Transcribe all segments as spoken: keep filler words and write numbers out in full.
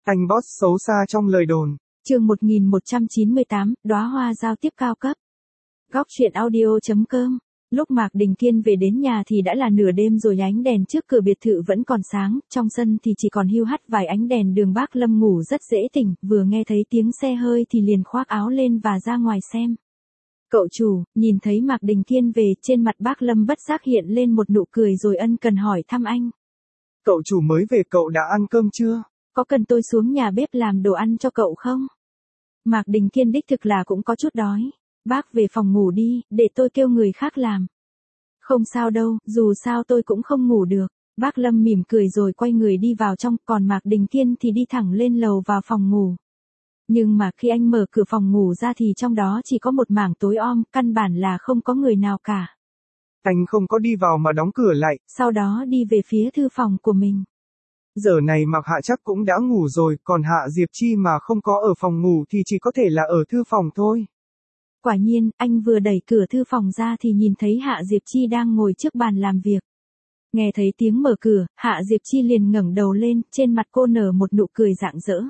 Anh boss xấu xa trong lời đồn. Chương một nghìn một trăm chín mươi tám, đóa hoa giao tiếp cao cấp. Góc truyện audio chấm com. Lúc Mạc Đình Kiên về đến nhà thì đã là nửa đêm rồi, ánh đèn trước cửa biệt thự vẫn còn sáng, trong sân thì chỉ còn hiu hắt vài ánh đèn đường. Bác Lâm ngủ rất dễ tỉnh, vừa nghe thấy tiếng xe hơi thì liền khoác áo lên và ra ngoài xem. Cậu chủ, nhìn thấy Mạc Đình Kiên về, trên mặt bác Lâm bất giác hiện lên một nụ cười rồi ân cần hỏi thăm anh. Cậu chủ mới về, cậu đã ăn cơm chưa? Có cần tôi xuống nhà bếp làm đồ ăn cho cậu không? Mạc Đình Kiên đích thực là cũng có chút đói. Bác về phòng ngủ đi, để tôi kêu người khác làm. Không sao đâu, dù sao tôi cũng không ngủ được. Bác Lâm mỉm cười rồi quay người đi vào trong, còn Mạc Đình Kiên thì đi thẳng lên lầu vào phòng ngủ. Nhưng mà khi anh mở cửa phòng ngủ ra thì trong đó chỉ có một mảng tối om, căn bản là không có người nào cả. Anh không có đi vào mà đóng cửa lại. Sau đó đi về phía thư phòng của mình. Giờ này Mạc Hạ chắc cũng đã ngủ rồi, còn Hạ Diệp Chi mà không có ở phòng ngủ thì chỉ có thể là ở thư phòng thôi. Quả nhiên, anh vừa đẩy cửa thư phòng ra thì nhìn thấy Hạ Diệp Chi đang ngồi trước bàn làm việc. Nghe thấy tiếng mở cửa, Hạ Diệp Chi liền ngẩng đầu lên, trên mặt cô nở một nụ cười rạng rỡ.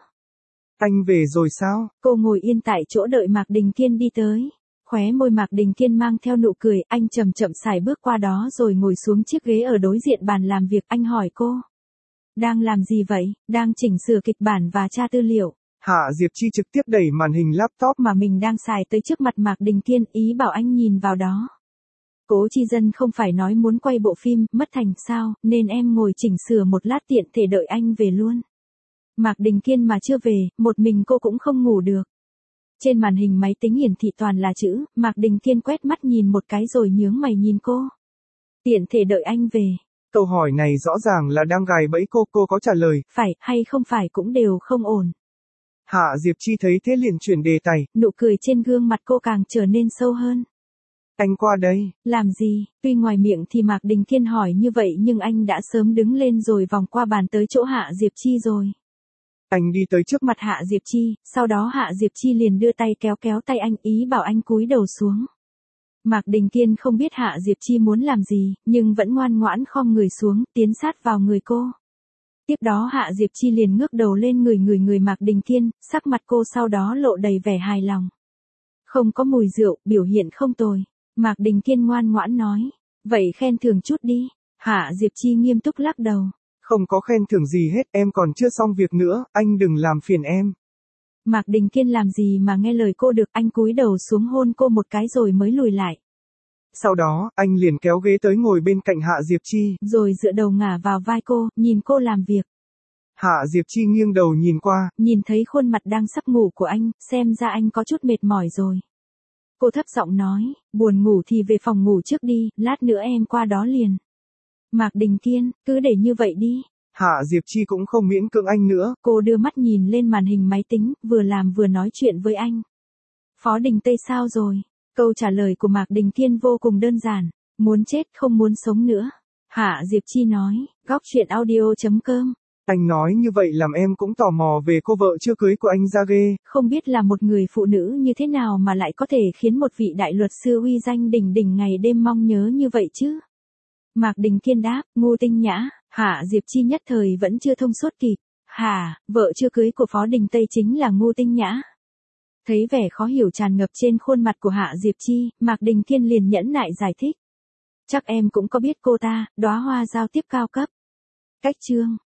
Anh về rồi sao? Cô ngồi yên tại chỗ đợi Mạc Đình Kiên đi tới. Khóe môi Mạc Đình Kiên mang theo nụ cười, anh chậm chậm sải bước qua đó rồi ngồi xuống chiếc ghế ở đối diện bàn làm việc. Anh hỏi cô. Đang làm gì vậy? Đang chỉnh sửa kịch bản và tra tư liệu. Hạ Diệp Chi trực tiếp đẩy màn hình laptop mà mình đang xài tới trước mặt Mạc Đình Kiên, ý bảo anh nhìn vào đó. Cố Chi Dân không phải nói muốn quay bộ phim Mất Thành sao, nên em ngồi chỉnh sửa một lát tiện thể đợi anh về luôn. Mạc Đình Kiên mà chưa về, một mình cô cũng không ngủ được. Trên màn hình máy tính hiển thị toàn là chữ, Mạc Đình Kiên quét mắt nhìn một cái rồi nhướng mày nhìn cô. Tiện thể đợi anh về. Câu hỏi này rõ ràng là đang gài bẫy cô, cô có trả lời. Phải, hay không phải cũng đều không ổn. Hạ Diệp Chi thấy thế liền chuyển đề tài. Nụ cười trên gương mặt cô càng trở nên sâu hơn. Anh qua đây. Làm gì? Tuy ngoài miệng thì Mạc Đình Kiên hỏi như vậy nhưng anh đã sớm đứng lên rồi vòng qua bàn tới chỗ Hạ Diệp Chi rồi. Anh đi tới trước mặt Hạ Diệp Chi, sau đó Hạ Diệp Chi liền đưa tay kéo kéo tay anh, ý bảo anh cúi đầu xuống. Mạc Đình Kiên không biết Hạ Diệp Chi muốn làm gì, nhưng vẫn ngoan ngoãn khom người xuống, tiến sát vào người cô. Tiếp đó Hạ Diệp Chi liền ngước đầu lên người người người Mạc Đình Kiên, sắc mặt cô sau đó lộ đầy vẻ hài lòng. Không có mùi rượu, biểu hiện không tồi. Mạc Đình Kiên ngoan ngoãn nói. Vậy khen thưởng chút đi. Hạ Diệp Chi nghiêm túc lắc đầu. Không có khen thưởng gì hết, em còn chưa xong việc nữa, anh đừng làm phiền em. Mạc Đình Kiên làm gì mà nghe lời cô được, anh cúi đầu xuống hôn cô một cái rồi mới lùi lại. Sau đó, anh liền kéo ghế tới ngồi bên cạnh Hạ Diệp Chi. Rồi dựa đầu ngả vào vai cô, nhìn cô làm việc. Hạ Diệp Chi nghiêng đầu nhìn qua. Nhìn thấy khuôn mặt đang sắp ngủ của anh, xem ra anh có chút mệt mỏi rồi. Cô thấp giọng nói, buồn ngủ thì về phòng ngủ trước đi, lát nữa em qua đó liền. Mạc Đình Kiên, cứ để như vậy đi. Hạ Diệp Chi cũng không miễn cưỡng anh nữa. Cô đưa mắt nhìn lên màn hình máy tính, vừa làm vừa nói chuyện với anh. Phó Đình Tây sao rồi? Câu trả lời của Mạc Đình Kiên vô cùng đơn giản. Muốn chết không muốn sống nữa. Hạ Diệp Chi nói, góc truyện audio chấm com. Anh nói như vậy làm em cũng tò mò về cô vợ chưa cưới của anh ra ghê. Không biết là một người phụ nữ như thế nào mà lại có thể khiến một vị đại luật sư uy danh đỉnh đỉnh ngày đêm mong nhớ như vậy chứ? Mạc Đình Kiên đáp, Ngô Tinh Nhã. Hạ Diệp Chi nhất thời vẫn chưa thông suốt kịp. Hả, vợ chưa cưới của Phó Đình Tây chính là Ngô Tinh Nhã. Thấy vẻ khó hiểu tràn ngập trên khuôn mặt của Hạ Diệp Chi, Mạc Đình Kiên liền nhẫn nại giải thích. Chắc em cũng có biết cô ta, đóa hoa giao tiếp cao cấp. Cách chương.